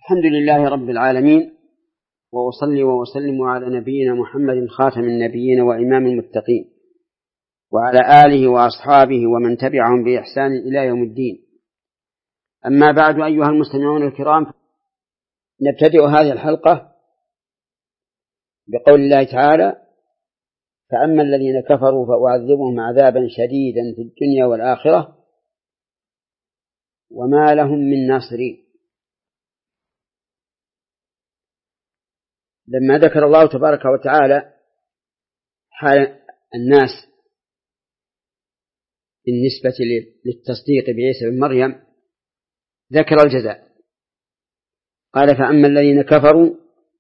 الحمد لله رب العالمين، وأصلي وأسلم على نبينا محمد خاتم النبيين وإمام المتقين، وعلى آله وأصحابه ومن تبعهم بإحسان إلى يوم الدين. أما بعد، أيها المستمعون الكرام، نبتدئ هذه الحلقة بقول الله تعالى: فأما الذين كفروا فأعذبهم عذابا شديدا في الدنيا والآخرة وما لهم من ناصرين. لما ذكر الله تبارك وتعالى حال الناس بالنسبة للتصديق بعيسى بن مريم، ذكر الجزاء، قال: فأما الذين كفروا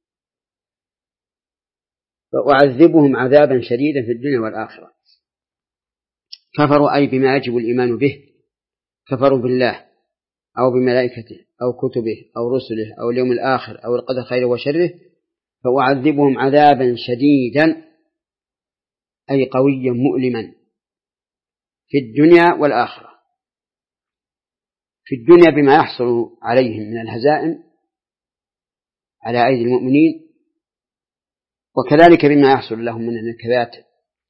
فأعذبهم عذابا شديدا في الدنيا والآخرة. كفروا أي بما يجب الإيمان به، كفروا بالله أو بملائكته أو كتبه أو رسله أو اليوم الآخر أو القدر خيره وشره، فأعذبهم عذابا شديدا أي قويا مؤلما في الدنيا والآخرة. في الدنيا بما يحصل عليهم من الهزائم على أيدي المؤمنين، وكذلك بما يحصل لهم من النكبات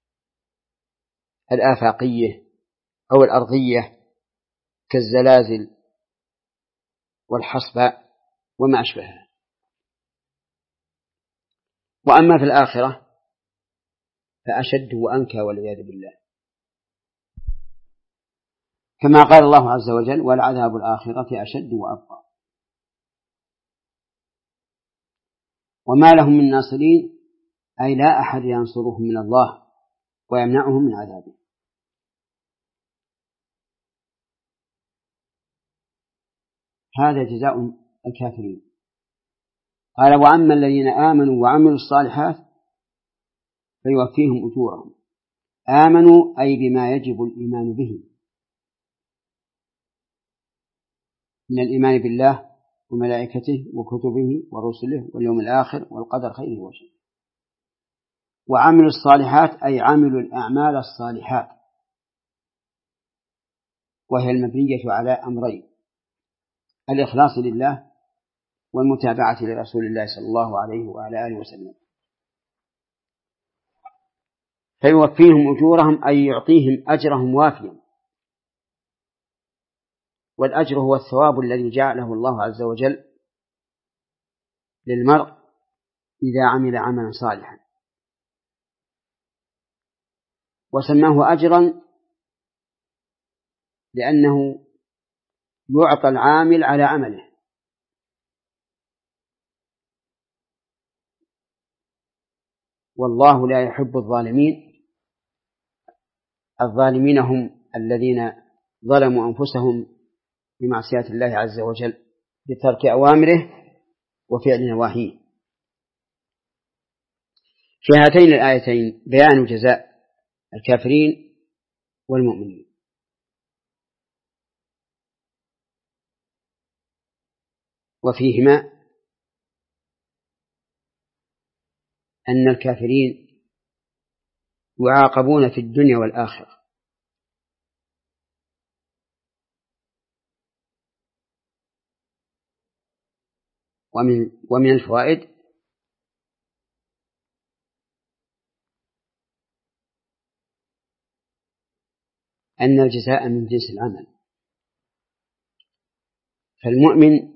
الآفاقية أو الأرضية كالزلازل والحصباء وما أشبهها. وأما في الآخرة فأشد وأنكى والعياذ بالله، كما قال الله عز وجل: والعذاب الآخرة أشد وأبقى وما لهم من ناصرين، أي لا أحد ينصرهم من الله ويمنعهم من عذابه. هذا جزاء الكافرين. قال: وأما الذين آمنوا وعملوا الصالحات فيوفيهم أجورهم. آمنوا أي بما يجب الإيمان به من الإيمان بالله وملائكته وكتبه ورسله واليوم الآخر والقدر خيره وشره. وعملوا الصالحات أي عملوا الأعمال الصالحات، وهي المبنية على أمرين: الإخلاص لله والمتابعة لرسول الله صلى الله عليه وعلى آله وسلم. فيوفيهم أجورهم أي يعطيهم أجرهم وافيا، والأجر هو الثواب الذي جعله الله عز وجل للمرء إذا عمل عملا صالحا، وسماه أجرا لأنه يعطى العامل على عمله. والله لا يحب الظالمين. الظالمين هم الذين ظلموا أنفسهم بمعصية الله عز وجل بترك أوامره وفعل نواهيه. في هاتين الآيتين بيان جزاء الكافرين والمؤمنين. وفيهما أن الكافرين يعاقبون في الدنيا والآخرة. ومن الفوائد أن الجزاء من جنس العمل، فالمؤمن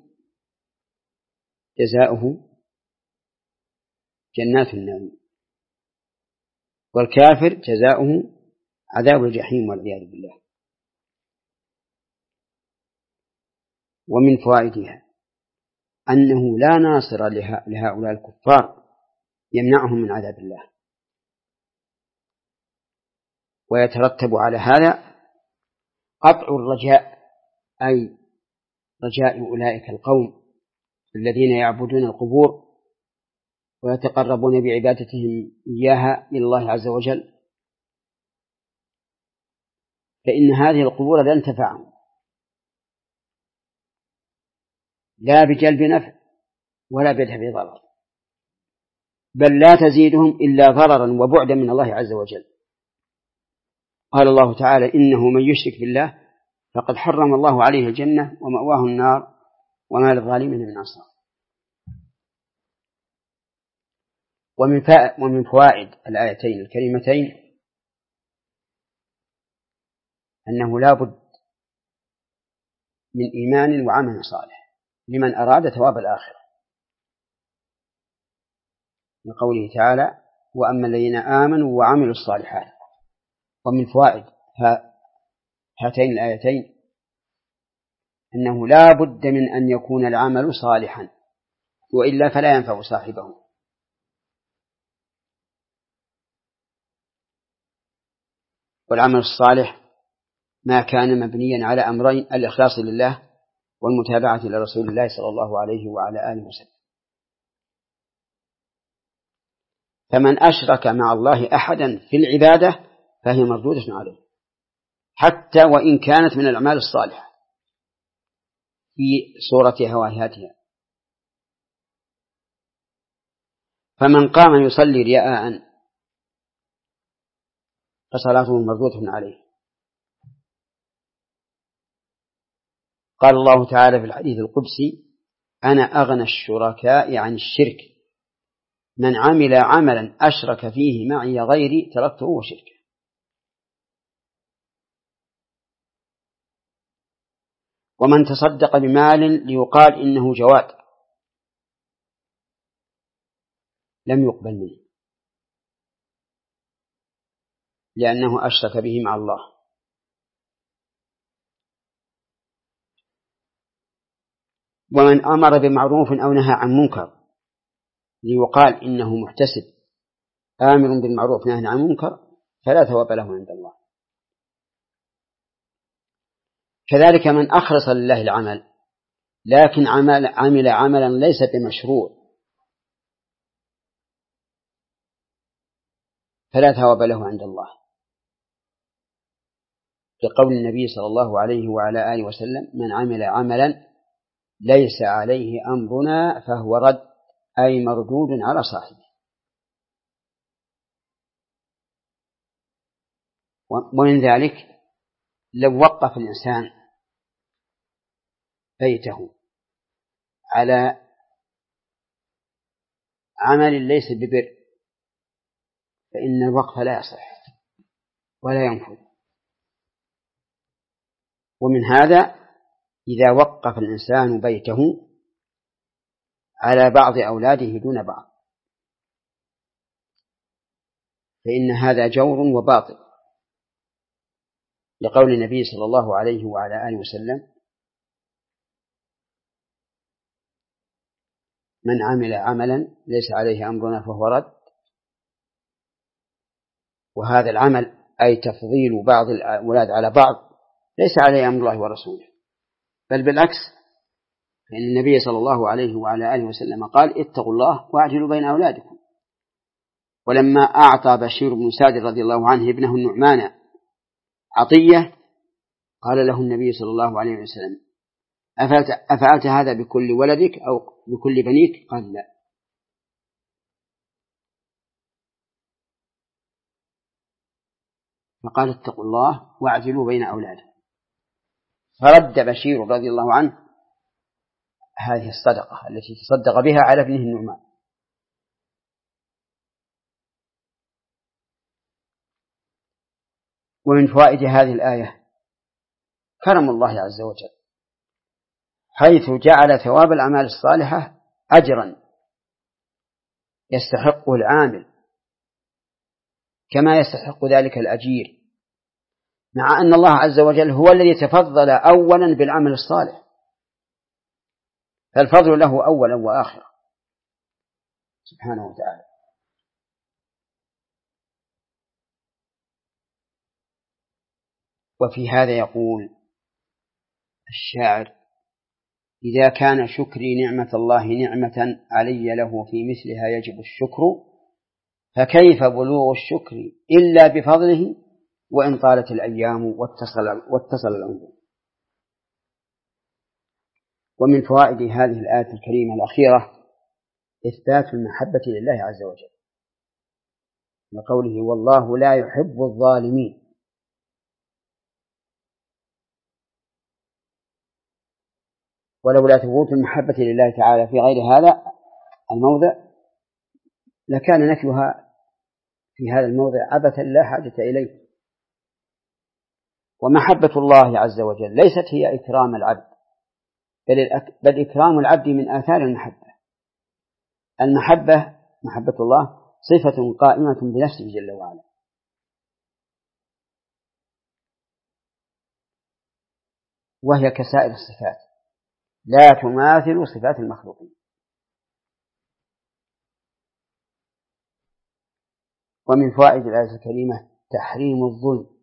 جزاؤه جنات النعيم، والكافر جزاؤه عذاب الجحيم والعياذ بالله. ومن فوائدها أنه لا ناصر لهؤلاء الكفار يمنعهم من عذاب الله، ويترتب على هذا قطع الرجاء، أي رجاء أولئك القوم الذين يعبدون القبور ويتقربون بعبادتهم إياها إلى الله عز وجل، فإن هذه القبور لن تنفعهم لا بجلب نفع ولا بدفع ضرر، بل لا تزيدهم إلا ضررا وبعدا من الله عز وجل. قال الله تعالى: إنه من يشرك بالله فقد حرم الله عليه الجنة ومأواه النار وما للظالمين من أنصار. ومن فوائد الآيتين الكريمتين أنه لا بد من إيمان وعمل صالح لمن أراد ثواب الآخرة، لقوله تعالى: وأما الذين آمنوا وعملوا الصالحات. ومن فوائد هاتين الآيتين أنه لا بد من أن يكون العمل صالحا، وإلا فلا ينفع صاحبه. والعمل الصالح ما كان مبنيا على أمرين: الإخلاص لله والمتابعة لرسول الله صلى الله عليه وعلى آله وسلم. فمن أشرك مع الله أحدا في العبادة فهي مردودة عليه، حتى وإن كانت من الأعمال الصالحة في صورة هواياتها. فمن قام يصلي رياء فصلاته مردودة عليه. قال الله تعالى في الحديث القدسي: أنا أغنى الشركاء عن الشرك، من عمل عملا أشرك فيه معي غيري تركته وشركه. ومن تصدق بمال ليقال إنه جواد لم يقبل منه، لأنه أشرك به مع الله. ومن أمر بمعروف أو نهى عن منكر ليقال إنه محتسب آمر بالمعروف نهى عن منكر فلا ثواب له عند الله. كذلك من أخلص لله العمل لكن عمل عملا ليس بمشروع فلا ثواب له عند الله، لقول النبي صلى الله عليه وعلى آله وسلم: من عمل عملا ليس عليه أمرنا فهو رد، أي مردود على صاحبه. ومن ذلك لو وقف الإنسان بيته على عمل ليس ببر فإن الوقف لا يصح ولا ينفذ. ومن هذا إذا وقف الإنسان بيته على بعض أولاده دون بعض فإن هذا جور وباطل، لقول النبي صلى الله عليه وعلى آله وسلم: من عمل عملا ليس عليه أمرنا فهو رد. وهذا العمل أي تفضيل بعض الأولاد على بعض ليس عليه أمر الله ورسوله، بل بالعكس، فإن النبي صلى الله عليه وعلى آله وسلم قال: اتقوا الله واعدلوا بين أولادكم. ولما أعطى بشير بن سعد رضي الله عنه ابنه النعمان عطية قال له النبي صلى الله عليه وسلم: أفعلت هذا بكل ولدك أو بكل بنيك؟ قال: لا. فقال: اتقوا الله واعدلوا بين أولادكم. فرد بشير رضي الله عنه هذه الصدقة التي تصدق بها على ابنه النعمان. ومن فوائد هذه الآية كرم الله عز وجل، حيث جعل ثواب الأعمال الصالحة أجرا يستحقه العامل كما يستحق ذلك الأجير، مع أن الله عز وجل هو الذي تفضل أولا بالعمل الصالح، فالفضل له أولا وآخرا سبحانه وتعالى. وفي هذا يقول الشاعر: إذا كان شكري نعمة الله نعمة علي له في مثلها يجب الشكر، فكيف بلوغ الشكر إلا بفضله وإن طالت الأيام واتصل العمر. ومن فوائد هذه الآية الكريمة الأخيرة إثبات المحبة لله عز وجل، لقوله: والله لا يحب الظالمين. ولولا ثبوت المحبة لله تعالى في غير هذا الموضع لكان نفيها في هذا الموضع عبثا لا حاجة إليه. ومحبة الله عز وجل ليست هي إكرام العبد، بل إكرام العبد من آثار المحبة. المحبة محبة الله صفة قائمة بنفسه جل وعلا، وهي كسائر الصفات لا تماثل صفات المخلوقين. ومن فوائد الآية الكريمة تحريم الظلم،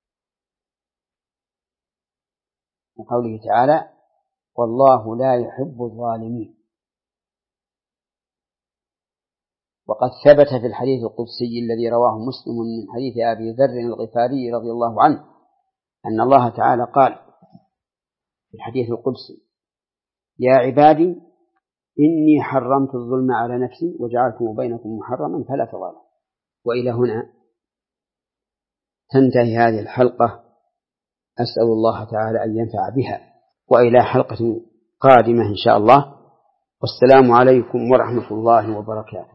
من قوله تعالى: والله لا يحب الظالمين. وقد ثبت في الحديث القدسي الذي رواه مسلم من حديث أبي ذر الغفاري رضي الله عنه أن الله تعالى قال في الحديث القدسي: يا عبادي إني حرمت الظلم على نفسي وجعلته بينكم محرما فلا تظالموا. وإلى هنا تنتهي هذه الحلقة، أسأل الله تعالى أن ينفع بها، وإلى حلقة قادمة إن شاء الله، والسلام عليكم ورحمة الله وبركاته.